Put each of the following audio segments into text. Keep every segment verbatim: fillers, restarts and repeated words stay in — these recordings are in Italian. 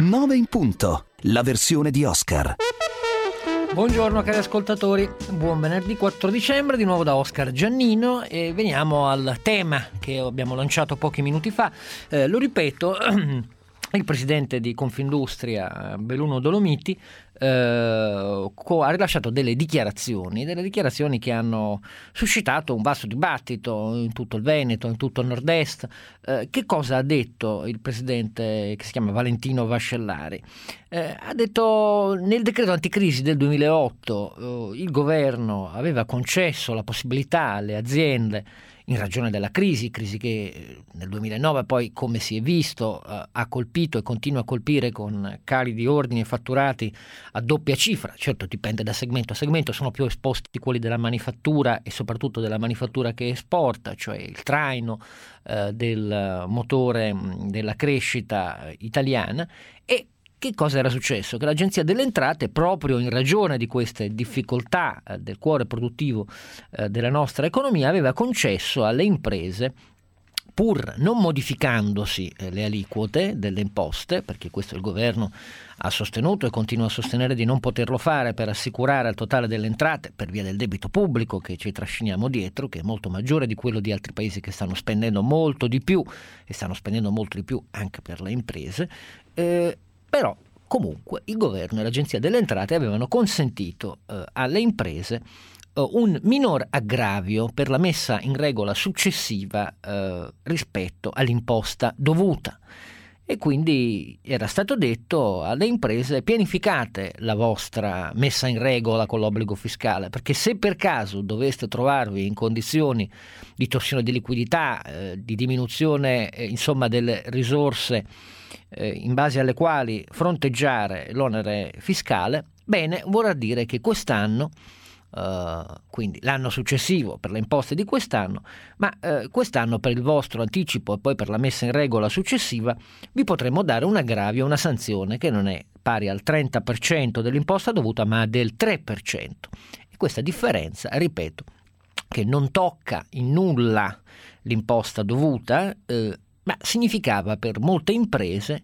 nove in punto, la versione di Oscar. Buongiorno cari ascoltatori, buon venerdì quattro dicembre, di nuovo da Oscar Giannino, e veniamo al tema che abbiamo lanciato pochi minuti fa. Eh, lo ripeto, il presidente di Confindustria, Belluno Dolomiti, eh, ha rilasciato delle dichiarazioni, delle dichiarazioni che hanno suscitato un vasto dibattito in tutto il Veneto, in tutto il nord-est. Eh, che cosa ha detto il presidente, che si chiama Valentino Vascellari? Eh, ha detto: nel decreto anticrisi del duemilaotto eh, il governo aveva concesso la possibilità alle aziende, in ragione della crisi, crisi che nel duemilanove poi, come si è visto, eh, ha colpito e continua a colpire con cali di ordini e fatturati a doppia cifra. Certo, dipende da segmento a segmento, sono più esposti quelli della manifattura e soprattutto della manifattura che esporta, cioè il traino eh, del motore della crescita italiana. E che cosa era successo? Che l'Agenzia delle Entrate, proprio in ragione di queste difficoltà eh, del cuore produttivo eh, della nostra economia, aveva concesso alle imprese, pur non modificandosi eh, le aliquote delle imposte, perché questo il governo ha sostenuto e continua a sostenere di non poterlo fare per assicurare al totale delle entrate, per via del debito pubblico che ci trasciniamo dietro, che è molto maggiore di quello di altri paesi che stanno spendendo molto di più e stanno spendendo molto di più anche per le imprese. Eh, Però comunque il governo e l'Agenzia delle Entrate avevano consentito eh, alle imprese eh, un minor aggravio per la messa in regola successiva eh, rispetto all'imposta dovuta. E quindi era stato detto alle imprese: pianificate la vostra messa in regola con l'obbligo fiscale, perché se per caso doveste trovarvi in condizioni di torsione di liquidità, eh, di diminuzione eh, insomma delle risorse eh, in base alle quali fronteggiare l'onere fiscale, bene, vorrà dire che quest'anno, Uh, quindi l'anno successivo per le imposte di quest'anno, ma uh, quest'anno per il vostro anticipo e poi per la messa in regola successiva vi potremo dare un aggravio, una sanzione che non è pari al trenta per cento dell'imposta dovuta, ma del tre per cento. E questa differenza, ripeto, che non tocca in nulla l'imposta dovuta, eh, ma significava per molte imprese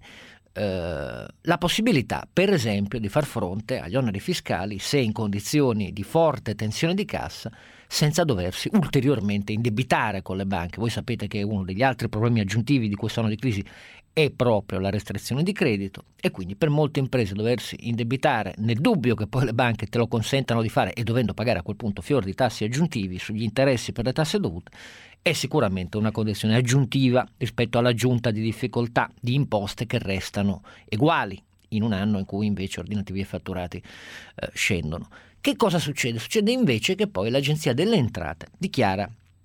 Uh, la possibilità, per esempio, di far fronte agli oneri fiscali se in condizioni di forte tensione di cassa, senza doversi ulteriormente indebitare con le banche. Voi sapete che uno degli altri problemi aggiuntivi di questo anno di crisi è proprio la restrizione di credito, e quindi per molte imprese doversi indebitare, nel dubbio che poi le banche te lo consentano di fare e dovendo pagare a quel punto fior di tassi aggiuntivi sugli interessi per le tasse dovute, è sicuramente una condizione aggiuntiva rispetto all'aggiunta di difficoltà di imposte che restano uguali in un anno in cui invece ordinativi e fatturati eh, scendono. Che cosa succede? Succede invece che poi l'Agenzia delle Entrate dichiara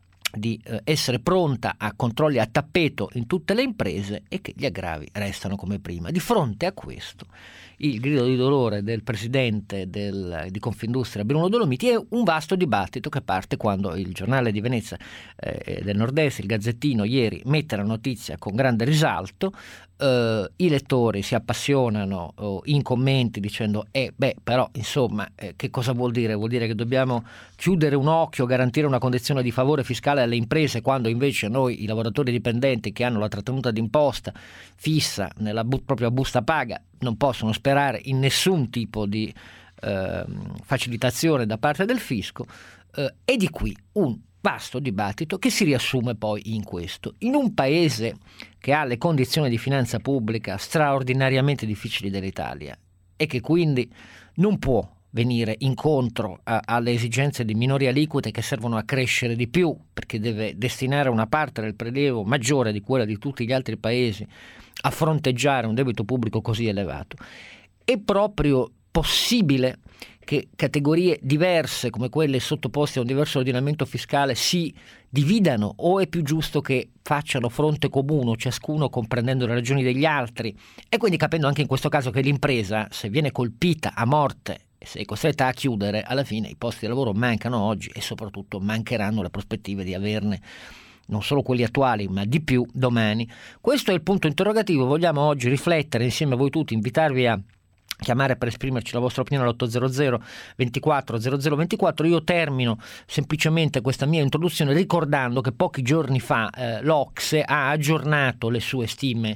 di eh, essere pronta a controlli a tappeto in tutte le imprese e che gli aggravi restano come prima. Di fronte a questo, il grido di dolore del presidente del, di Confindustria, Belluno Dolomiti, è un vasto dibattito che parte quando il giornale di Venezia eh, del Nord-Est, il Gazzettino, ieri mette la notizia con grande risalto. Uh, i lettori si appassionano uh, in commenti dicendo eh beh però insomma eh, che cosa vuol dire? Vuol dire che dobbiamo chiudere un occhio, garantire una condizione di favore fiscale alle imprese, quando invece noi, i lavoratori dipendenti che hanno la trattenuta d'imposta fissa nella bu- propria busta paga, non possono sperare in nessun tipo di uh, facilitazione da parte del fisco. Uh, e di qui un vasto dibattito che si riassume poi in questo: in un paese che ha le condizioni di finanza pubblica straordinariamente difficili dell'Italia e che quindi non può venire incontro a, alle esigenze di minori aliquote che servono a crescere di più, perché deve destinare una parte del prelievo maggiore di quella di tutti gli altri paesi a fronteggiare un debito pubblico così elevato, è proprio possibile che categorie diverse come quelle sottoposte a un diverso ordinamento fiscale si dividano, o è più giusto che facciano fronte comune, ciascuno comprendendo le ragioni degli altri, e quindi capendo anche in questo caso che l'impresa, se viene colpita a morte e se è costretta a chiudere, alla fine i posti di lavoro mancano oggi e soprattutto mancheranno le prospettive di averne non solo quelli attuali ma di più domani. Questo è il punto interrogativo. Vogliamo oggi riflettere insieme a voi tutti, invitarvi a chiamare per esprimerci la vostra opinione all'ottocento ventiquattro zero zero ventiquattro. Io termino semplicemente questa mia introduzione ricordando che pochi giorni fa eh, l'O C S E ha aggiornato le sue stime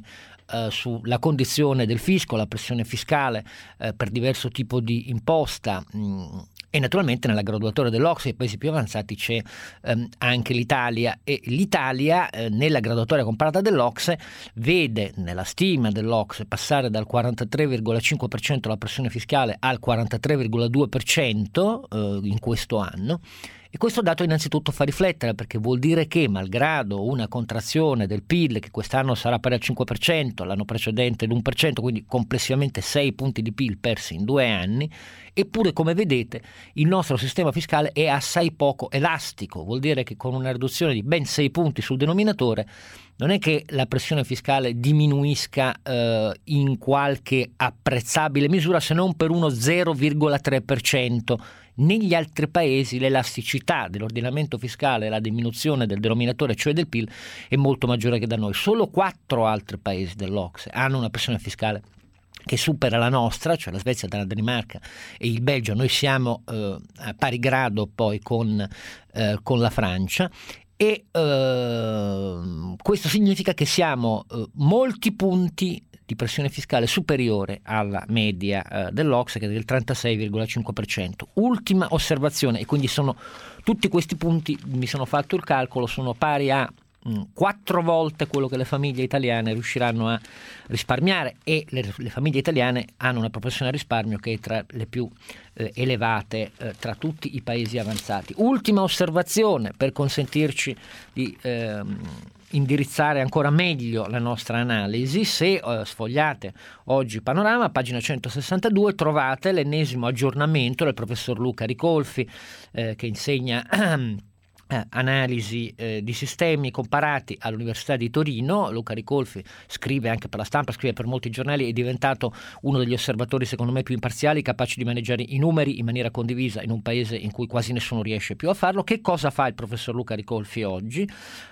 eh, sulla condizione del fisco, la pressione fiscale eh, per diverso tipo di imposta. Mh, E naturalmente nella graduatoria dell'O C S E, i paesi più avanzati, c'è ehm, anche l'Italia, e l'Italia eh, nella graduatoria comparata dell'O C S E vede nella stima dell'O C S E passare dal quarantatré virgola cinque per cento la pressione fiscale al quarantatré virgola due per cento eh, in questo anno. E questo dato innanzitutto fa riflettere, perché vuol dire che malgrado una contrazione del P I L che quest'anno sarà pari al cinque per cento, l'anno precedente l'uno per cento, quindi complessivamente sei punti di P I L persi in due anni, eppure come vedete il nostro sistema fiscale è assai poco elastico. Vuol dire che con una riduzione di ben sei punti sul denominatore non è che la pressione fiscale diminuisca eh, in qualche apprezzabile misura, se non per uno zero virgola tre per cento. Negli altri paesi l'elasticità dell'ordinamento fiscale, la diminuzione del denominatore, cioè del P I L, è molto maggiore che da noi. Solo quattro altri paesi dell'O C S E hanno una pressione fiscale che supera la nostra, cioè la Svezia, la Danimarca e il Belgio. Noi siamo eh, a pari grado poi con, eh, con la Francia. E eh, questo significa che siamo eh, molti punti di pressione fiscale superiore alla media eh, dell'O C S E, che è del trentasei virgola cinque per cento. Ultima osservazione, e quindi sono tutti questi punti, mi sono fatto il calcolo, sono pari a mh, quattro volte quello che le famiglie italiane riusciranno a risparmiare, e le, le famiglie italiane hanno una propensione al risparmio che è tra le più eh, elevate eh, tra tutti i paesi avanzati. Ultima osservazione per consentirci di ehm, indirizzare ancora meglio la nostra analisi: se eh, sfogliate oggi Panorama, pagina centosessantadue, trovate l'ennesimo aggiornamento del professor Luca Ricolfi, eh, che insegna eh, analisi eh, di sistemi comparati all'Università di Torino. Luca Ricolfi scrive anche per La Stampa, scrive per molti giornali, è diventato uno degli osservatori secondo me più imparziali, capaci di maneggiare i numeri in maniera condivisa in un paese in cui quasi nessuno riesce più a farlo. Che cosa fa il professor Luca Ricolfi oggi?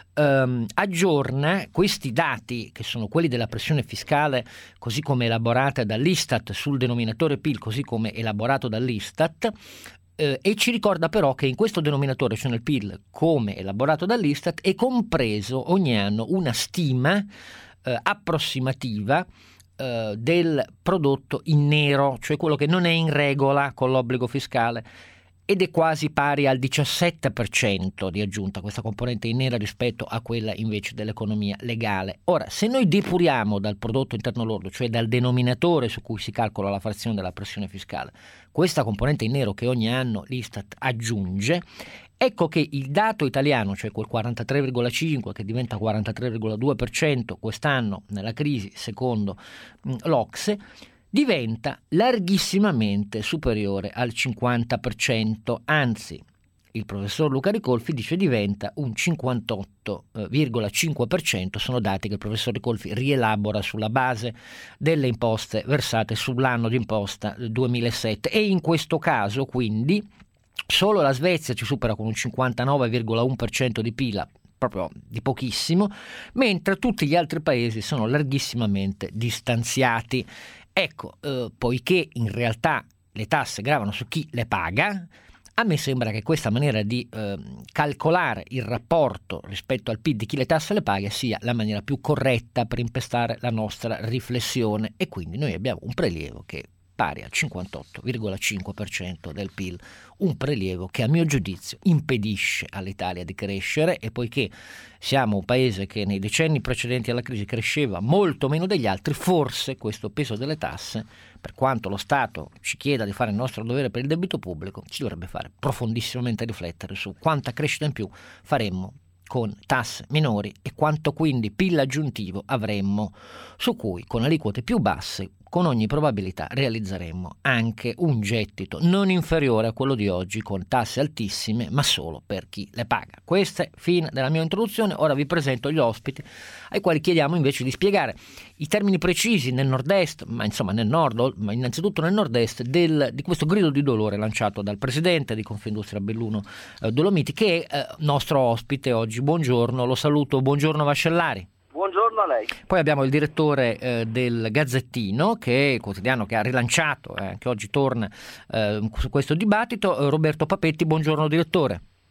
Um, aggiorna questi dati, che sono quelli della pressione fiscale così come elaborata dall'Istat sul denominatore P I L, così come elaborato dall'Istat, eh, e ci ricorda però che in questo denominatore, cioè nel P I L come elaborato dall'Istat, è compreso ogni anno una stima eh, approssimativa eh, del prodotto in nero, cioè quello che non è in regola con l'obbligo fiscale, ed è quasi pari al diciassette per cento di aggiunta, questa componente in nera, rispetto a quella invece dell'economia legale. Ora, se noi depuriamo dal prodotto interno lordo, cioè dal denominatore su cui si calcola la frazione della pressione fiscale, questa componente in nero che ogni anno l'Istat aggiunge, ecco che il dato italiano, cioè quel quarantatré virgola cinque che diventa quarantatré virgola due per cento quest'anno nella crisi, secondo l'O C S E, diventa larghissimamente superiore al cinquanta per cento, anzi il professor Luca Ricolfi dice diventa un cinquantotto virgola cinque per cento. Sono dati che il professor Ricolfi rielabora sulla base delle imposte versate sull'anno di imposta duemilasette, e in questo caso quindi solo la Svezia ci supera con un cinquantanove virgola uno per cento di P I L, proprio di pochissimo, mentre tutti gli altri paesi sono larghissimamente distanziati. Ecco, eh, poiché in realtà le tasse gravano su chi le paga, a me sembra che questa maniera di eh, calcolare il rapporto rispetto al P I L di chi le tasse le paga sia la maniera più corretta per impestare la nostra riflessione, e quindi noi abbiamo un prelievo che è pari al cinquantotto virgola cinque per cento del P I L, un prelievo che a mio giudizio impedisce all'Italia di crescere, e poiché siamo un paese che nei decenni precedenti alla crisi cresceva molto meno degli altri, forse questo peso delle tasse, per quanto lo Stato ci chieda di fare il nostro dovere per il debito pubblico, ci dovrebbe fare profondissimamente riflettere su quanta crescita in più faremmo con tasse minori e quanto quindi P I L aggiuntivo avremmo, su cui con aliquote più basse con ogni probabilità realizzeremmo anche un gettito non inferiore a quello di oggi, con tasse altissime ma solo per chi le paga. Questa è fine della mia introduzione. Ora vi presento gli ospiti ai quali chiediamo invece di spiegare i termini precisi nel nord-est, ma insomma nel nord, ma innanzitutto nel nord-est, del, di questo grido di dolore lanciato dal presidente di Confindustria Belluno eh, Dolomiti, che è eh, nostro ospite oggi. Buongiorno, lo saluto. Buongiorno Vascellari. Buongiorno a lei. Poi abbiamo il direttore eh, del Gazzettino, che è il quotidiano che ha rilanciato, eh, che oggi torna eh, su questo dibattito, eh, Roberto Papetti. Buongiorno direttore.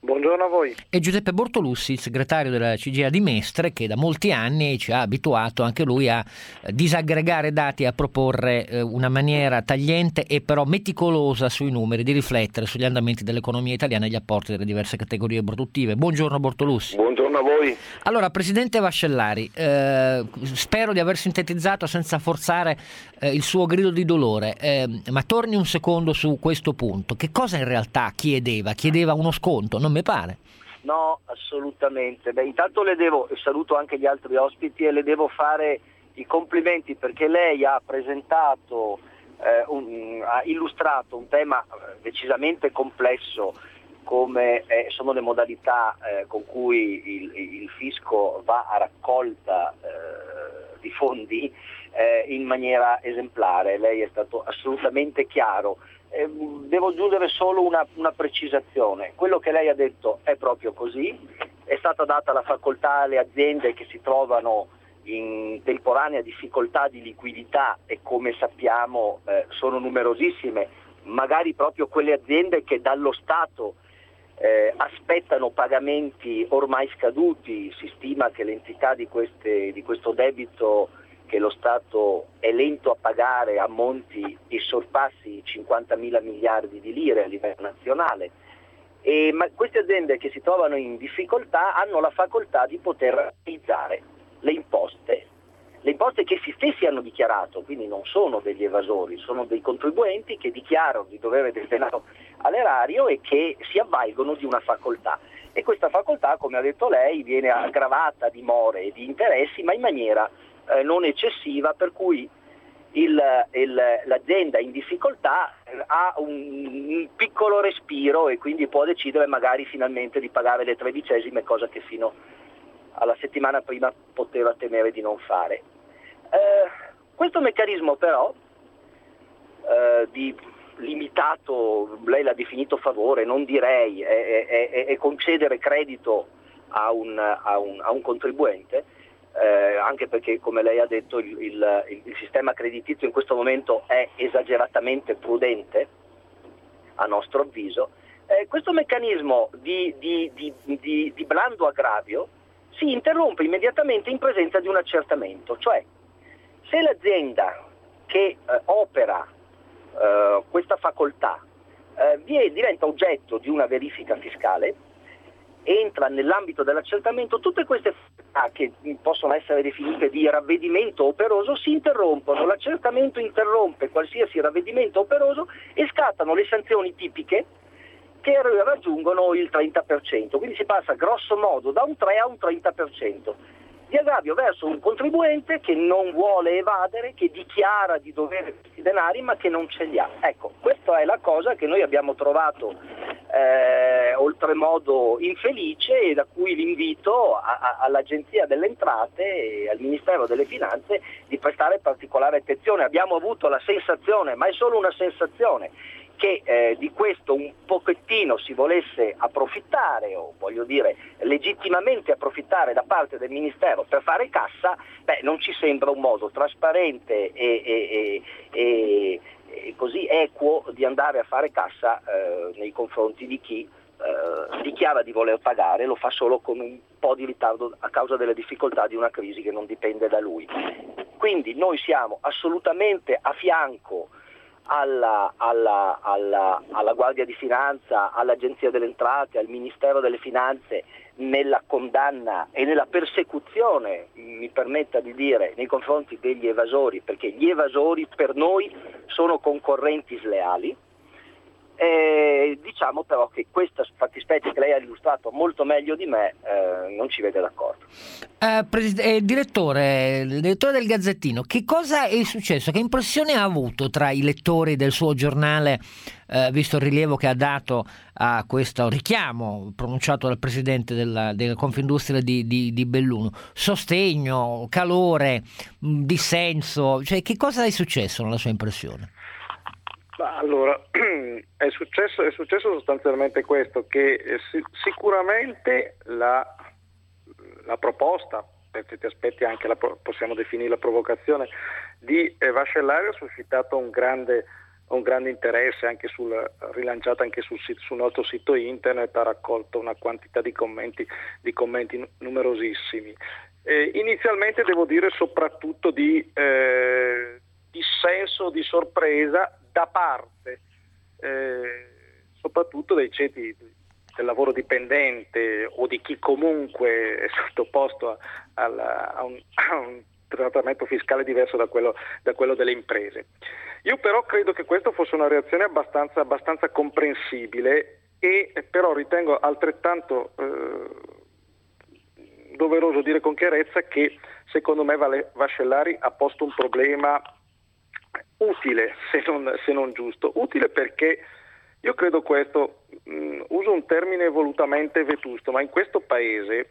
Buongiorno a voi. E Giuseppe Bortolussi, il segretario della C G I A di Mestre, che da molti anni ci ha abituato anche lui a disaggregare dati e a proporre eh, una maniera tagliente e però meticolosa sui numeri, di riflettere sugli andamenti dell'economia italiana e gli apporti delle diverse categorie produttive. Buongiorno Bortolussi. Buongiorno a voi. Allora, Presidente Vascellari, eh, spero di aver sintetizzato senza forzare eh, il suo grido di dolore, eh, ma torni un secondo su questo punto. Che cosa in realtà chiedeva? Chiedeva uno sconto? Non mi pare. No, assolutamente. Beh, intanto le devo, e saluto anche gli altri ospiti, e le devo fare i complimenti perché lei ha presentato, eh, un, ha illustrato un tema decisamente complesso come eh, sono le modalità eh, con cui il, il fisco va a raccolta eh, di fondi eh, in maniera esemplare. Lei è stato assolutamente chiaro. Eh, devo aggiungere solo una, una precisazione. Quello che lei ha detto è proprio così. È stata data la facoltà alle aziende che si trovano in temporanea difficoltà di liquidità, e come sappiamo eh, sono numerosissime, magari proprio quelle aziende che dallo Stato Eh, aspettano pagamenti ormai scaduti. Si stima che l'entità di, queste, di questo debito che lo Stato è lento a pagare ammonti e sorpassi i cinquantamila miliardi di lire a livello nazionale. E, ma queste aziende che si trovano in difficoltà hanno la facoltà di poter realizzare le imposte, le imposte che essi stessi hanno dichiarato, quindi non sono degli evasori, sono dei contribuenti che dichiarano di dover del denaro all'erario e che si avvalgono di una facoltà. E questa facoltà, come ha detto lei, viene aggravata di more e di interessi, ma in maniera eh, non eccessiva, per cui il, il, l'azienda in difficoltà ha un, un piccolo respiro e quindi può decidere magari finalmente di pagare le tredicesime, cosa che fino alla settimana prima poteva temere di non fare. Eh, questo meccanismo però eh, di limitato, lei l'ha definito favore, non direi, è, è, è concedere credito a un, a un, a un contribuente, eh, anche perché, come lei ha detto, il, il, il sistema creditizio in questo momento è esageratamente prudente, a nostro avviso. Eh, questo meccanismo di, di, di, di, di blando aggravio si interrompe immediatamente in presenza di un accertamento, cioè se l'azienda che eh, opera eh, questa facoltà eh, viene, diventa oggetto di una verifica fiscale, entra nell'ambito dell'accertamento, tutte queste facoltà che possono essere definite di ravvedimento operoso si interrompono, l'accertamento interrompe qualsiasi ravvedimento operoso e scattano le sanzioni tipiche che raggiungono il trenta per cento, quindi si passa grosso modo da un tre a un trenta per cento di aggravio verso un contribuente che non vuole evadere, che dichiara di dovere questi denari ma che non ce li ha. Ecco, questa è la cosa che noi abbiamo trovato eh, oltremodo infelice e da cui l'invito a, a, all'Agenzia delle Entrate e al Ministero delle Finanze di prestare particolare attenzione. Abbiamo avuto la sensazione, ma è solo una sensazione, che eh, di questo un pochettino si volesse approfittare, o voglio dire legittimamente approfittare da parte del Ministero per fare cassa. Beh, non ci sembra un modo trasparente e, e, e, e, e così equo di andare a fare cassa eh, nei confronti di chi eh, dichiara di voler pagare, lo fa solo con un po' di ritardo a causa delle difficoltà di una crisi che non dipende da lui. Quindi noi siamo assolutamente a fianco Alla, alla, alla, alla Guardia di Finanza, all'Agenzia delle Entrate, al Ministero delle Finanze nella condanna e nella persecuzione, mi permetta di dire, nei confronti degli evasori, perché gli evasori per noi sono concorrenti sleali. Eh, diciamo però che questa fattispecie che lei ha illustrato molto meglio di me eh, non ci vede d'accordo. Eh, pres- eh, direttore, il direttore del Gazzettino, che cosa è successo? Che impressione ha avuto tra i lettori del suo giornale, eh, visto il rilievo che ha dato a questo richiamo pronunciato dal presidente della, della Confindustria di, di, di Belluno? Sostegno, calore, mh, dissenso, cioè che cosa è successo nella sua impressione? Allora, è successo, è successo sostanzialmente questo, che eh, sicuramente la, la proposta, per certi aspetti anche la, possiamo definire la provocazione, di eh, Vascellari ha suscitato un grande un grande interesse, anche sul, rilanciata anche sul, sul nostro sito internet, ha raccolto una quantità di commenti, di commenti numerosissimi. Eh, inizialmente devo dire soprattutto di eh, dissenso, di sorpresa da parte eh, soprattutto dei ceti del lavoro dipendente o di chi comunque è sottoposto a, a, a, un, a un trattamento fiscale diverso da quello, da quello delle imprese. Io però credo che questa fosse una reazione abbastanza, abbastanza comprensibile, e però ritengo altrettanto eh, doveroso dire con chiarezza che secondo me Vascellari ha posto un problema utile, se non, se non giusto, utile perché io credo questo, mh, uso un termine volutamente vetusto, ma in questo paese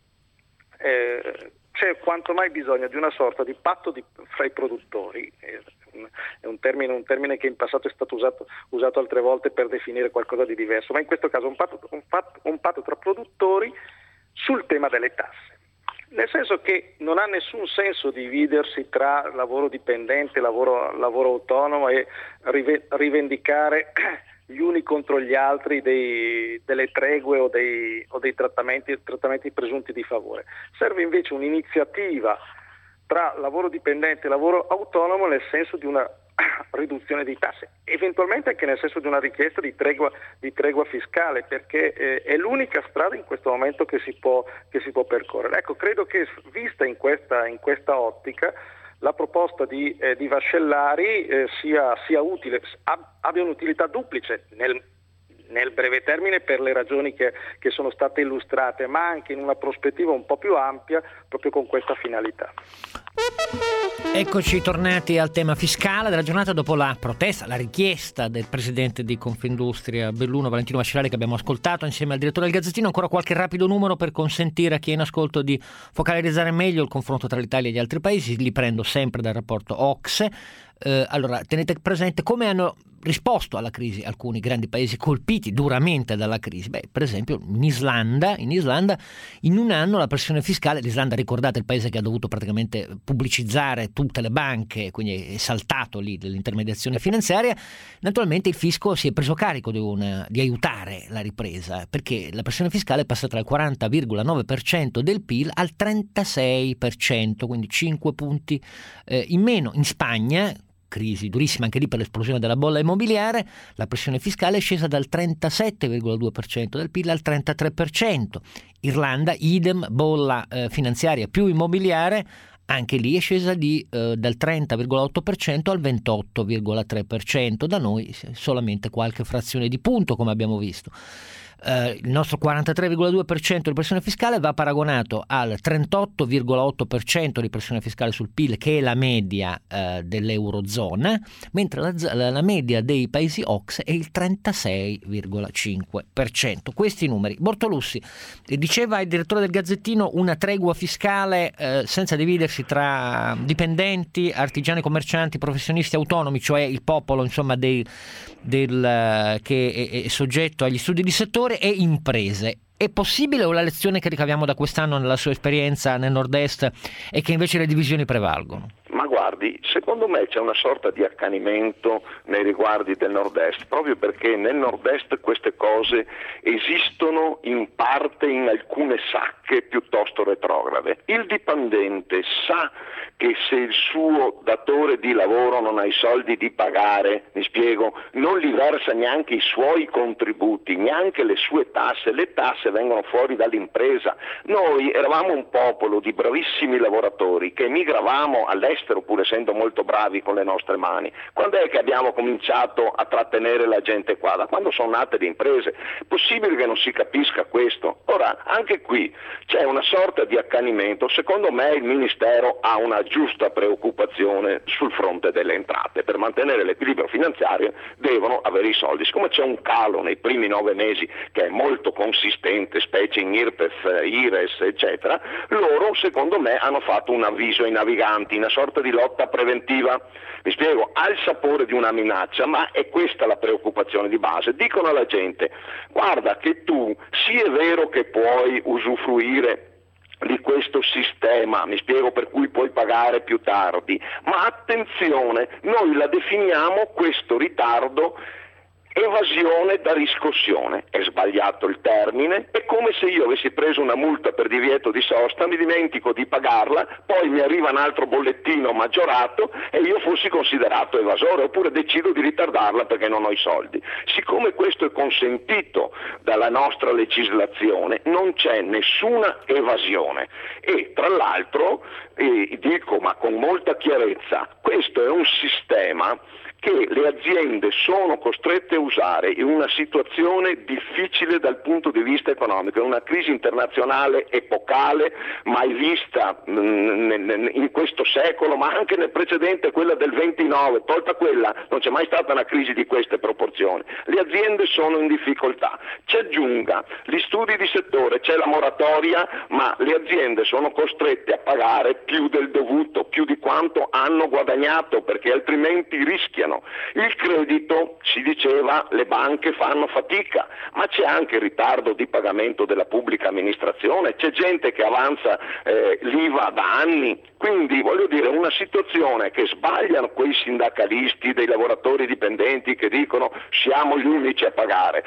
eh, c'è quanto mai bisogno di una sorta di patto di, fra i produttori, eh, è un termine, un termine che in passato è stato usato, usato altre volte per definire qualcosa di diverso, ma in questo caso un patto, un patto, un patto tra produttori sul tema delle tasse. Nel senso che non ha nessun senso dividersi tra lavoro dipendente, lavoro, lavoro autonomo e rive, rivendicare gli uni contro gli altri dei, delle tregue o dei, o dei trattamenti, trattamenti presunti di favore. Serve invece un'iniziativa tra lavoro dipendente e lavoro autonomo nel senso di una riduzione di tasse, eventualmente anche nel senso di una richiesta di tregua, di tregua fiscale, perché eh, è l'unica strada in questo momento che si può, che si può percorrere. Ecco, credo che vista in questa, in questa ottica la proposta di, eh, di Vascellari eh, sia, sia utile, ab- abbia un'utilità duplice nel, nel breve termine per le ragioni che, che sono state illustrate, ma anche in una prospettiva un po' più ampia proprio con questa finalità. Eccoci tornati al tema fiscale della giornata dopo la protesta, la richiesta del presidente di Confindustria Belluno, Valentino Vascellari, che abbiamo ascoltato insieme al direttore del Gazzettino. Ancora qualche rapido numero per consentire a chi è in ascolto di focalizzare meglio il confronto tra l'Italia e gli altri paesi. Li prendo sempre dal rapporto O C S E. Eh, allora, tenete presente come hanno risposto alla crisi alcuni grandi paesi colpiti duramente dalla crisi. Beh, per esempio in Islanda, in Islanda in un anno la pressione fiscale, l'Islanda, ricordate, è il paese che ha dovuto praticamente pubblicizzare tutte le banche, quindi è saltato lì dell'intermediazione finanziaria. Naturalmente il fisco si è preso carico di, una, di aiutare la ripresa, perché la pressione fiscale è passata dal quaranta virgola nove per cento del P I L al trentasei per cento, quindi cinque punti eh, in meno. In Spagna, crisi durissima anche lì per l'esplosione della bolla immobiliare, la pressione fiscale è scesa dal trentasette virgola due per cento del P I L al trentatré per cento. Irlanda, idem, bolla eh, finanziaria più immobiliare, anche lì è scesa di, eh, dal trenta virgola otto per cento al ventotto virgola tre per cento. Da noi solamente qualche frazione di punto, come abbiamo visto. Uh, il nostro quarantatré virgola due per cento di pressione fiscale va paragonato al trentotto virgola otto per cento di pressione fiscale sul P I L, che è la media uh, dell'Eurozona, mentre la, la, la media dei paesi O C S E è il trentasei virgola cinque per cento. Questi numeri. Bortolussi, diceva il direttore del Gazzettino, una tregua fiscale uh, senza dividersi tra dipendenti, artigiani, commercianti, professionisti autonomi, cioè il popolo, insomma, dei, del, uh, che è, è soggetto agli studi di settore, e imprese. È possibile, o la lezione che ricaviamo da quest'anno nella sua esperienza nel nord-est è che invece le divisioni prevalgono? Ma guardi, secondo me c'è una sorta di accanimento nei riguardi del nord-est, proprio perché nel nord-est queste cose esistono in parte in alcune sacche piuttosto retrograde. Il dipendente sa che se il suo datore di lavoro non ha i soldi di pagare, mi spiego, non gli versa neanche i suoi contributi, neanche le sue tasse, le tasse vengono fuori dall'impresa. Noi eravamo un popolo di bravissimi lavoratori che emigravamo all'estero pur essendo molto bravi con le nostre mani. Quando è che abbiamo cominciato a trattenere la gente qua? Da quando sono nate le imprese. È possibile che non si capisca questo? Ora, anche qui c'è una sorta di accanimento. Secondo me il Ministero ha una giusta preoccupazione sul fronte delle entrate. Per mantenere l'equilibrio finanziario devono avere i soldi. Siccome c'è un calo nei primi nove mesi che è molto consistente, specie in I R P E F, I R E S, eccetera, loro secondo me hanno fatto un avviso ai naviganti, una sorta di lotta preventiva. Mi spiego, ha il sapore di una minaccia, ma è questa la preoccupazione di base. Dicono alla gente: guarda che tu, sì è vero che puoi usufruire di questo sistema, mi spiego, per cui puoi pagare più tardi, ma attenzione, noi la definiamo questo ritardo evasione da riscossione. È sbagliato il termine, è come se io avessi preso una multa per divieto di sosta, mi dimentico di pagarla, poi mi arriva un altro bollettino maggiorato e io fossi considerato evasore, oppure decido di ritardarla perché non ho i soldi. Siccome questo è consentito dalla nostra legislazione, non c'è nessuna evasione e tra l'altro eh, dico ma con molta chiarezza, questo è un sistema che le aziende sono costrette a usare in una situazione difficile dal punto di vista economico, in una crisi internazionale epocale mai vista in questo secolo, ma anche nel precedente, quella del ventinove, tolta quella non c'è mai stata una crisi di queste proporzioni. Le aziende sono in difficoltà, ci aggiunga gli studi di settore, c'è la moratoria, ma le aziende sono costrette a pagare più del dovuto, più di quanto hanno guadagnato, perché altrimenti rischiano. Il credito, si diceva, le banche fanno fatica, ma c'è anche il ritardo di pagamento della pubblica amministrazione, c'è gente che avanza eh, l'I V A da anni, quindi voglio dire una situazione che sbagliano quei sindacalisti dei lavoratori dipendenti che dicono siamo gli unici a pagare,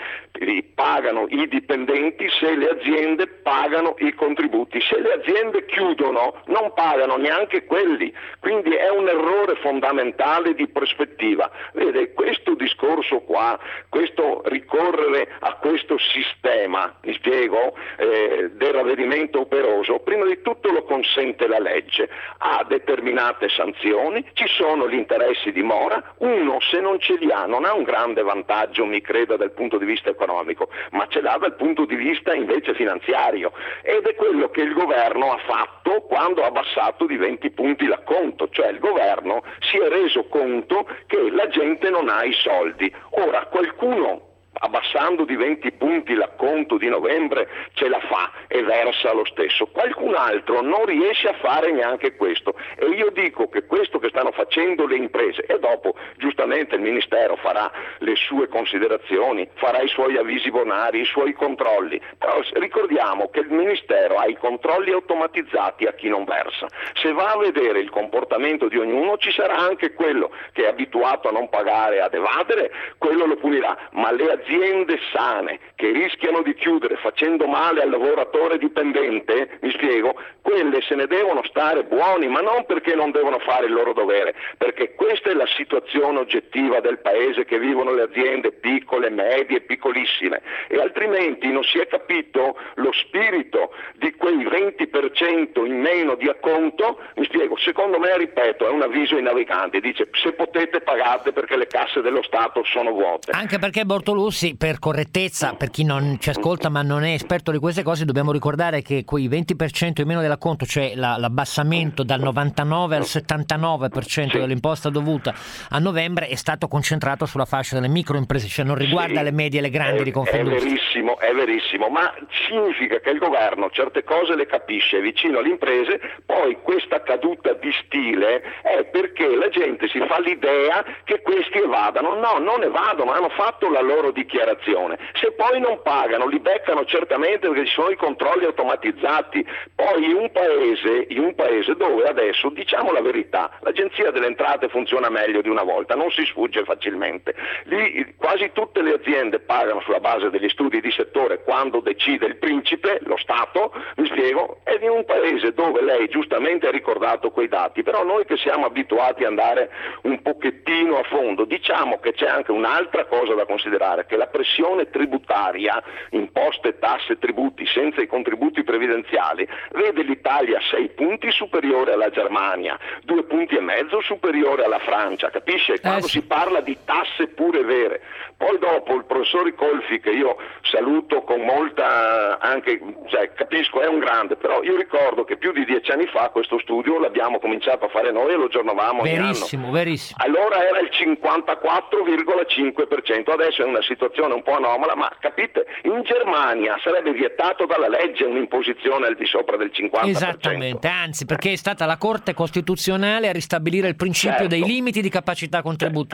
pagano i dipendenti se le aziende pagano i contributi, se le aziende chiudono non pagano neanche quelli, quindi è un errore fondamentale di prospettiva. Vede, questo discorso qua, questo ricorrere a questo sistema, mi spiego, eh, del ravvedimento operoso, prima di tutto lo consente la legge, ha determinate sanzioni, ci sono gli interessi di mora, uno se non ce li ha non ha un grande vantaggio, mi creda, dal punto di vista economico, ma ce l'ha dal punto di vista invece finanziario, ed è quello che il governo ha fatto quando ha abbassato di venti punti l'acconto, cioè il governo si è reso conto che la gente non ha i soldi. Ora qualcuno abbassando di venti punti l'acconto di novembre ce la fa e versa lo stesso, qualcun altro non riesce a fare neanche questo e io dico che questo che stanno facendo le imprese, e dopo giustamente il Ministero farà le sue considerazioni, farà i suoi avvisi bonari, i suoi controlli, però ricordiamo che il Ministero ha i controlli automatizzati a chi non versa, se va a vedere il comportamento di ognuno ci sarà anche quello che è abituato a non pagare, ad evadere, quello lo punirà, ma le aziende aziende sane che rischiano di chiudere facendo male al lavoratore dipendente, mi spiego, quelle se ne devono stare buoni, ma non perché non devono fare il loro dovere, perché questa è la situazione oggettiva del paese che vivono le aziende piccole, medie, piccolissime, e altrimenti non si è capito lo spirito di quei venti per cento in meno di acconto, mi spiego, secondo me, ripeto, è un avviso ai naviganti, dice se potete pagate perché le casse dello Stato sono vuote. Anche perché Bortolussi, per correttezza, per chi non ci ascolta ma non è esperto di queste cose, dobbiamo ricordare che quei venti per cento in meno dell'acconto, cioè la, l'abbassamento dal novantanove al settantanove per cento sì. dell'imposta dovuta a novembre, è stato concentrato sulla fascia delle microimprese, cioè non riguarda sì, le medie e le grandi è, di Confindustria. È verissimo, è verissimo, ma significa che il governo certe cose le capisce vicino alle imprese, poi questa caduta di stile è perché la gente si fa l'idea che questi evadano, no, non evadano, hanno fatto la loro dichiarazione, se poi non pagano li beccano certamente perché ci sono i controlli automatizzati. Poi in un paese, in un paese dove adesso, diciamo la verità, l'agenzia delle entrate funziona meglio di una volta, non si sfugge facilmente, lì quasi tutte le aziende pagano sulla base degli studi di settore quando decide il principe, lo Stato, mi spiego, è in un paese dove lei giustamente ha ricordato quei dati, però noi che siamo abituati ad andare un pochettino a fondo, diciamo che c'è anche un'altra cosa da considerare, che la pressione tributaria, imposte, tasse, tributi, senza i contributi previdenziali, vede l'Italia sei punti superiore alla Germania, due punti e mezzo superiore alla Francia, capisce? Quando eh sì. si parla di tasse pure vere. Poi dopo il professor Ricolfi, che io saluto con molta, anche, cioè, capisco, è un grande, però io ricordo che più di dieci anni fa questo studio l'abbiamo cominciato a fare noi e lo aggiornavamo ogni anno. Verissimo, verissimo. Allora era il cinquantaquattro virgola cinque per cento, adesso è una situazione un po' anomala, ma capite, in Germania sarebbe vietato dalla legge un'imposizione al di sopra del cinquanta per cento. Esattamente, anzi, perché è stata la Corte Costituzionale a ristabilire il principio certo. dei limiti di capacità contributiva. Ecco.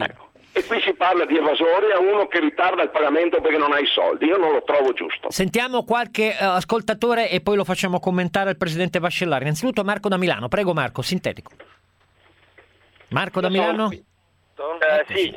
E qui si parla di evasori a uno che ritarda il pagamento perché non ha i soldi. Io non lo trovo giusto. Sentiamo qualche uh, ascoltatore e poi lo facciamo commentare al presidente Vascellari. Innanzitutto Marco da Milano. Prego Marco, sintetico. Marco da Milano? Eh, sì.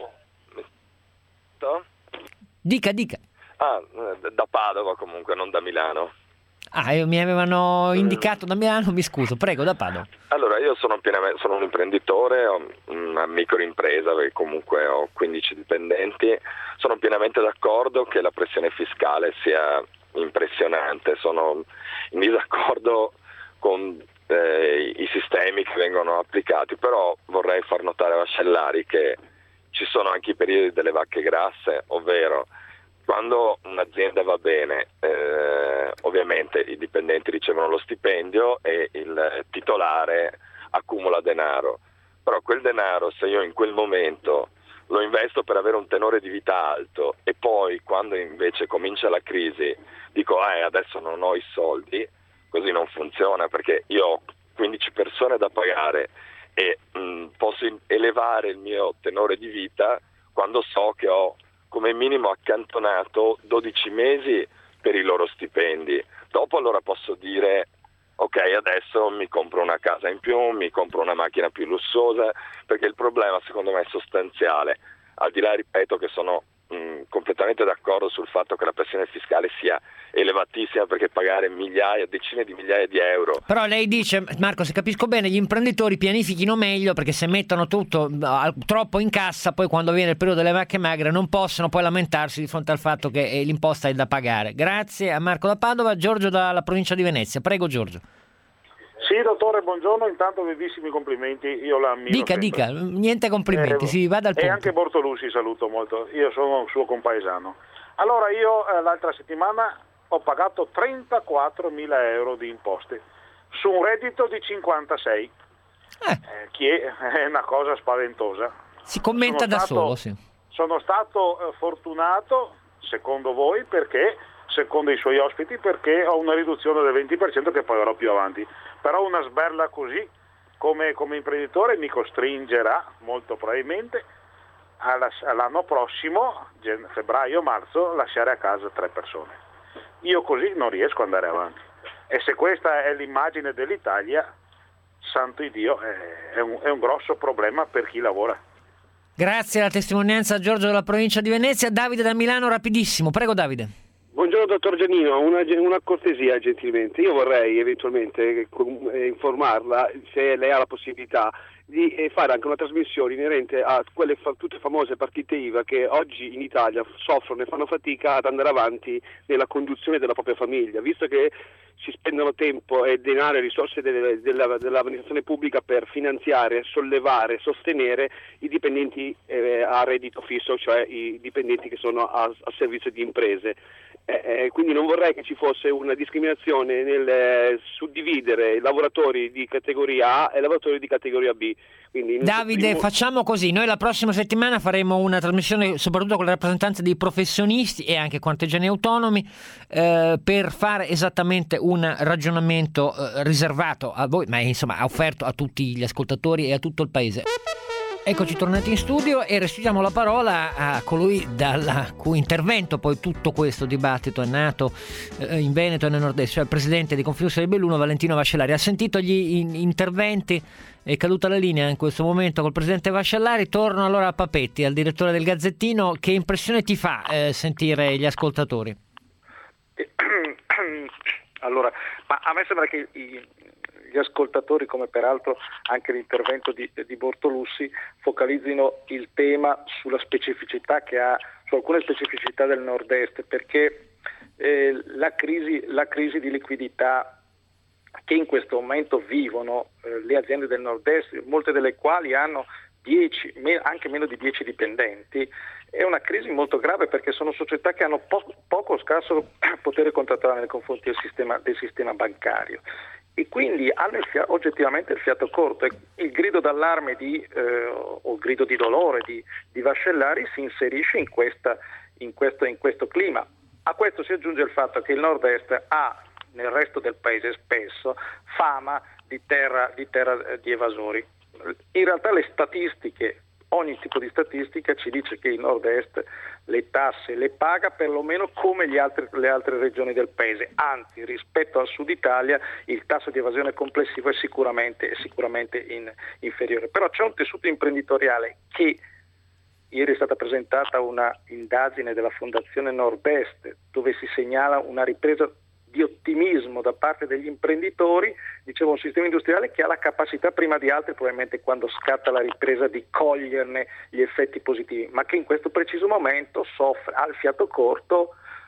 Dica, dica. Ah, da Padova comunque, non da Milano. Ah, mi avevano indicato da Milano, mi scuso, prego, da Padova. Allora, io sono, pienamente, sono un imprenditore, ho una microimpresa perché comunque ho quindici dipendenti, sono pienamente d'accordo che la pressione fiscale sia impressionante, sono in disaccordo con eh, i sistemi che vengono applicati, però vorrei far notare a Vascellari che ci sono anche i periodi delle vacche grasse, ovvero quando un'azienda va bene, eh, ovviamente i dipendenti ricevono lo stipendio e il titolare accumula denaro, però quel denaro, se io in quel momento lo investo per avere un tenore di vita alto e poi quando invece comincia la crisi dico ah, adesso non ho i soldi, così non funziona, perché io ho quindici persone da pagare e mh, posso elevare il mio tenore di vita quando so che ho come minimo accantonato dodici mesi per i loro stipendi. Dopo allora posso dire ok, adesso mi compro una casa in più, mi compro una macchina più lussuosa, perché il problema secondo me è sostanziale, al di là, ripeto, che sono mh, completamente d'accordo sul fatto che la pressione fiscale sia elevatissima, perché pagare migliaia, decine di migliaia di euro. Però lei dice, Marco, se capisco bene, gli imprenditori pianifichino meglio, perché se mettono tutto uh, troppo in cassa, poi quando viene il periodo delle vacche magre non possono poi lamentarsi di fronte al fatto che eh, l'imposta è da pagare. Grazie a Marco da Padova. Giorgio dalla provincia di Venezia. Prego Giorgio. Sì, dottore, buongiorno, intanto vivissimi complimenti, io la ammiro Dica, sempre. dica, niente complimenti, eh, si vada al punto. E anche Bortolussi saluto molto, io sono un suo compaesano. Allora io eh, l'altra settimana ho pagato trentaquattromila euro di imposte su un reddito di cinquantasei, Eh. eh, che è una cosa spaventosa. Si commenta Sono da stato, solo, sì. Sono stato eh, fortunato, secondo voi, perché, secondo i suoi ospiti, perché ho una riduzione del venti per cento che pagherò più avanti. Però una sberla così, come, come imprenditore, mi costringerà, molto probabilmente, alla, all'anno prossimo, febbraio-marzo, lasciare a casa tre persone. Io così non riesco ad andare avanti. E se questa è l'immagine dell'Italia, santo Dio, è, è, un, è un grosso problema per chi lavora. Grazie alla testimonianza Giorgio della provincia di Venezia. Davide da Milano, rapidissimo. Prego Davide. Buongiorno dottor Giannino, una, una cortesia gentilmente. Io vorrei eventualmente eh, informarla, se lei ha la possibilità, di eh, fare anche una trasmissione inerente a quelle fa- tutte famose partite I V A che oggi in Italia soffrono e fanno fatica ad andare avanti nella conduzione della propria famiglia, visto che si spendono tempo e denaro e risorse delle, della, dell'amministrazione pubblica per finanziare, sollevare, sostenere i dipendenti eh, a reddito fisso, cioè i dipendenti che sono a, a servizio di imprese. Eh, quindi non vorrei che ci fosse una discriminazione nel eh, suddividere i lavoratori di categoria A e i lavoratori di categoria B. Quindi, Davide, primo... facciamo così, noi la prossima settimana faremo una trasmissione soprattutto con le rappresentanze dei professionisti e anche con artigiani autonomi eh, per fare esattamente un ragionamento eh, riservato a voi, ma insomma offerto a tutti gli ascoltatori e a tutto il paese. Eccoci tornati in studio e restituiamo la parola a colui dal cui intervento poi tutto questo dibattito è nato eh, in Veneto e nel nord-est, cioè il presidente di Confindustria di Belluno, Valentino Vascellari. Ha sentito gli in- interventi, è caduta la linea in questo momento col presidente Vascellari. Torno allora a Papetti, al direttore del Gazzettino. Che impressione ti fa eh, sentire gli ascoltatori? Allora, ma a me sembra che i gli ascoltatori, come peraltro anche l'intervento di, di Bortolussi, focalizzino il tema sulla specificità che ha, su alcune specificità del nord-est, perché eh, la crisi, la crisi di liquidità che in questo momento vivono eh, le aziende del nord-est, molte delle quali hanno dieci, me, anche meno di dieci dipendenti, è una crisi molto grave, perché sono società che hanno po- poco o scarso potere contrattuale nei confronti del sistema, del sistema bancario. E quindi hanno il fia- oggettivamente il fiato corto, e il grido d'allarme di, eh, o il grido di dolore di, di Vascellari si inserisce in, questa, in, questo, in questo clima. A questo si aggiunge il fatto che il nord-est ha nel resto del paese spesso fama di terra di, terra, di evasori. In realtà le statistiche ogni tipo di statistica ci dice che il nord-est le tasse le paga perlomeno come gli altri, le altre regioni del paese, anzi rispetto al sud Italia il tasso di evasione complessivo è sicuramente, è sicuramente in, inferiore. Però c'è un tessuto imprenditoriale che ieri è stata presentata una indagine della Fondazione Nord-Est dove si segnala una ripresa di ottimismo da parte degli imprenditori, dicevo un sistema industriale che ha la capacità prima di altri, probabilmente quando scatta la ripresa, di coglierne gli effetti positivi, ma che in questo preciso momento soffre, ha il fiato corto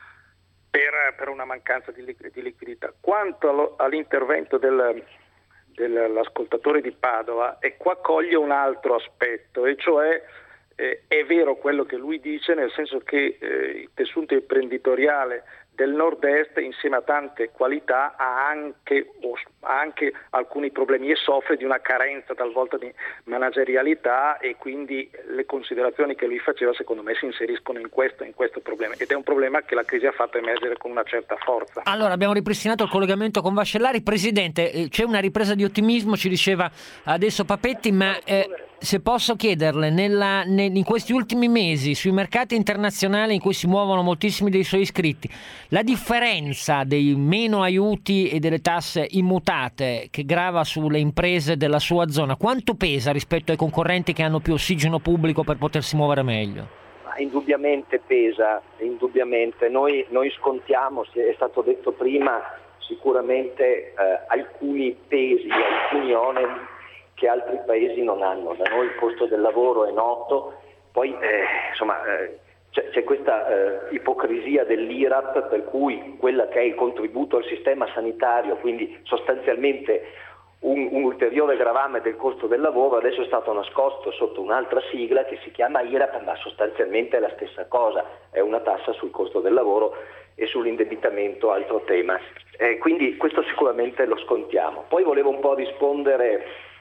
per, per una mancanza di, di liquidità. Quanto allo, all'intervento del, dell'ascoltatore di Padova, e qua coglie un altro aspetto, e cioè eh, è vero quello che lui dice, nel senso che eh, il tessuto imprenditoriale del nord-est insieme a tante qualità ha anche, ha anche alcuni problemi e soffre di una carenza talvolta di managerialità, e quindi le considerazioni che lui faceva secondo me si inseriscono in questo, in questo problema, ed è un problema che la crisi ha fatto emergere con una certa forza. Allora abbiamo ripristinato il collegamento con Vascellari. Presidente, c'è una ripresa di ottimismo, ci diceva adesso Papetti, ma eh, se posso chiederle, nella, ne, in questi ultimi mesi sui mercati internazionali in cui si muovono moltissimi dei suoi iscritti, la differenza dei meno aiuti e delle tasse immutate che grava sulle imprese della sua zona, quanto pesa rispetto ai concorrenti che hanno più ossigeno pubblico per potersi muovere meglio? Indubbiamente pesa, indubbiamente. Noi, noi scontiamo, è stato detto prima, sicuramente eh, alcuni pesi, alcuni oneri che altri paesi non hanno. Da noi il costo del lavoro è noto, poi eh, insomma eh, c'è, c'è questa eh, ipocrisia dell'I R A P, per cui quella che è il contributo al sistema sanitario, quindi sostanzialmente un, un ulteriore gravame del costo del lavoro, adesso è stato nascosto sotto un'altra sigla che si chiama I R A P, ma sostanzialmente è la stessa cosa, è una tassa sul costo del lavoro e sull'indebitamento, altro tema. Eh, quindi questo sicuramente lo scontiamo. Poi volevo un po' rispondere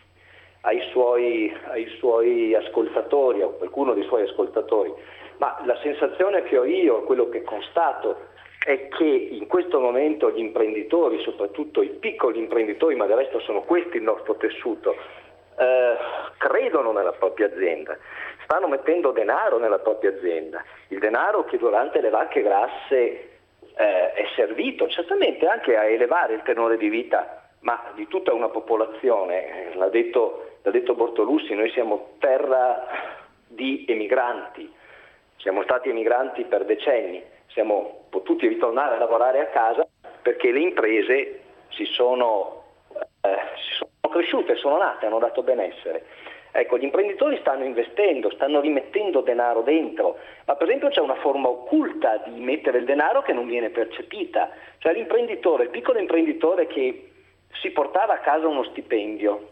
ai suoi, ai suoi ascoltatori, o qualcuno dei suoi ascoltatori, ma la sensazione che ho io, quello che constato, è che in questo momento gli imprenditori, soprattutto i piccoli imprenditori, ma del resto sono questi il nostro tessuto, eh, credono nella propria azienda, stanno mettendo denaro nella propria azienda, il denaro che durante le vacche grasse eh, è servito certamente anche a elevare il tenore di vita, ma di tutta una popolazione. L'ha detto, l'ha detto Bortolussi, noi siamo terra di emigranti, siamo stati emigranti per decenni, siamo potuti ritornare a lavorare a casa perché le imprese si sono, eh, si sono cresciute, sono nate, hanno dato benessere. Ecco, gli imprenditori stanno investendo, stanno rimettendo denaro dentro, ma per esempio c'è una forma occulta di mettere il denaro che non viene percepita, cioè l'imprenditore, il piccolo imprenditore che si portava a casa uno stipendio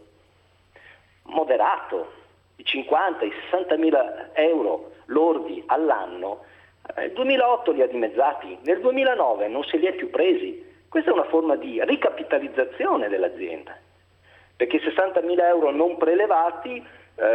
moderato di cinquanta, sessanta mila euro lordi all'anno, nel duemilaotto li ha dimezzati, nel duemilanove non se li è più presi. Questa è una forma di ricapitalizzazione dell'azienda, perché sessantamila euro non prelevati eh,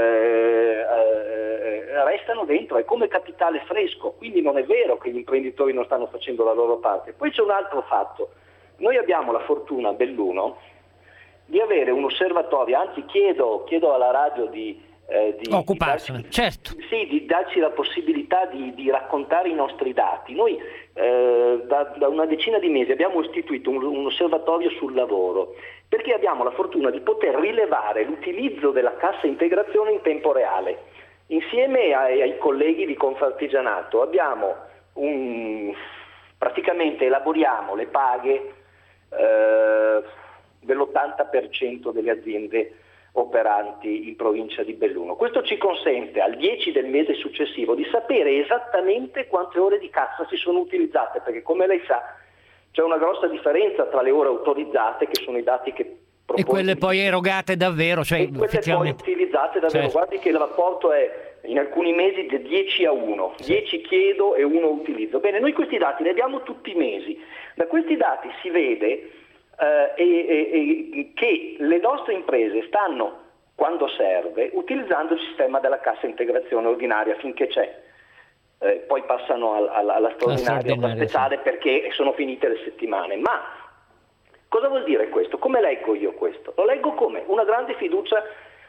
eh, restano dentro, è come capitale fresco, quindi non è vero che gli imprenditori non stanno facendo la loro parte. Poi c'è un altro fatto. Noi abbiamo la fortuna a Belluno di avere un osservatorio, anzi chiedo, chiedo alla radio di, eh, di, occuparsene, di darci, certo. Sì, di darci la possibilità di, di raccontare i nostri dati. Noi eh, da, da una decina di mesi abbiamo istituito un, un osservatorio sul lavoro, perché abbiamo la fortuna di poter rilevare l'utilizzo della cassa integrazione in tempo reale. Insieme ai, ai colleghi di Confartigianato abbiamo un, praticamente elaboriamo le paghe Eh, dell'ottanta per cento delle aziende operanti in provincia di Belluno. Questo ci consente al dieci del mese successivo di sapere esattamente quante ore di cassa si sono utilizzate, perché come lei sa c'è una grossa differenza tra le ore autorizzate, che sono i dati che propone, e quelle poi erogate davvero, cioè e quelle effettivamente poi utilizzate davvero. Certo. Guardi che il rapporto è in alcuni mesi di dieci a uno, sì. dieci chiedo e uno utilizzo. Bene, noi questi dati li abbiamo tutti i mesi. Da questi dati si vede eh, e, e, e che le nostre imprese stanno, quando serve, utilizzando il sistema della cassa integrazione ordinaria finché c'è. Eh, poi passano al, al, alla straordinaria, alla speciale, sì, perché sono finite le settimane. Ma cosa vuol dire questo? Come leggo io questo? Lo leggo come una grande fiducia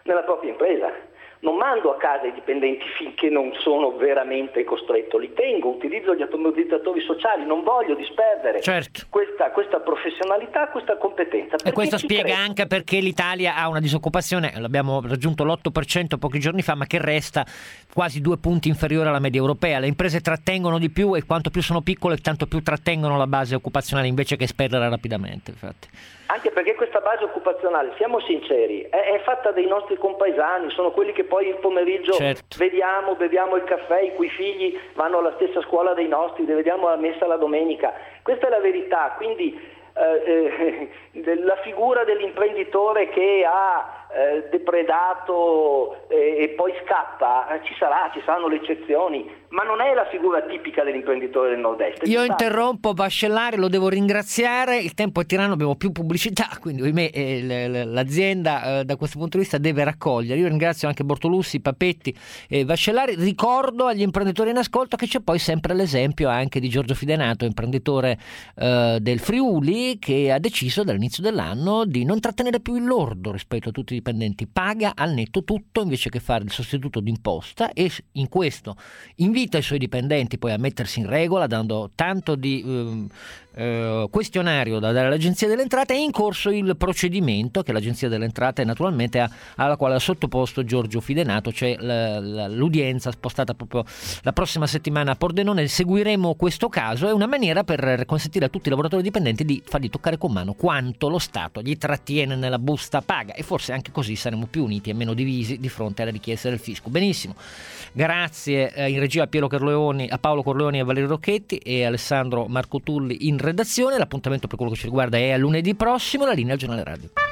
nella propria impresa. Non mando a casa i dipendenti finché non sono veramente costretto, li tengo, utilizzo gli ammortizzatori sociali, non voglio disperdere certo. questa, questa professionalità, questa competenza. E questo spiega credo. anche perché l'Italia ha una disoccupazione, l'abbiamo raggiunto l'otto per cento pochi giorni fa, ma che resta quasi due punti inferiore alla media europea. Le imprese trattengono di più e quanto più sono piccole tanto più trattengono la base occupazionale invece che sperderla rapidamente, infatti. Anche perché questa base occupazionale, siamo sinceri, è, è fatta dei nostri compaesani, sono quelli che poi il pomeriggio certo. vediamo, beviamo il caffè, i cui figli vanno alla stessa scuola dei nostri, li vediamo alla messa la domenica. Questa è la verità, quindi eh, eh, la figura dell'imprenditore che ha eh, depredato eh, e poi scappa, eh, ci sarà, ci saranno le eccezioni, ma non è la figura tipica dell'imprenditore del nord-est. Io interrompo Vascellari, lo devo ringraziare, il tempo è tiranno, abbiamo più pubblicità, quindi ahimè, eh, l'azienda eh, da questo punto di vista deve raccogliere. Io ringrazio anche Bortolussi, Papetti e Vascellari. Ricordo agli imprenditori in ascolto che c'è poi sempre l'esempio anche di Giorgio Fidenato, imprenditore eh, del Friuli, che ha deciso dall'inizio dell'anno di non trattenere più il lordo rispetto a tutti i dipendenti, paga al netto tutto invece che fare il sostituto d'imposta, e in questo invita i suoi dipendenti poi a mettersi in regola, dando tanto di eh, eh, questionario da dare all'Agenzia delle Entrate. È in corso il procedimento che l'Agenzia delle Entrate naturalmente ha, alla quale ha sottoposto Giorgio Fidenato, cioè la, la, l'udienza spostata proprio la prossima settimana a Pordenone. Seguiremo questo caso, è una maniera per consentire a tutti i lavoratori dipendenti di fargli toccare con mano quanto lo Stato gli trattiene nella busta paga, e forse anche così saremo più uniti e meno divisi di fronte alle richieste del fisco. Benissimo, grazie eh, in regia a Piero Corleoni, a Paolo Corleoni e a Valerio Rocchetti e Alessandro Marco Tulli in redazione. L'appuntamento per quello che ci riguarda è a lunedì prossimo. La linea al Giornale Radio.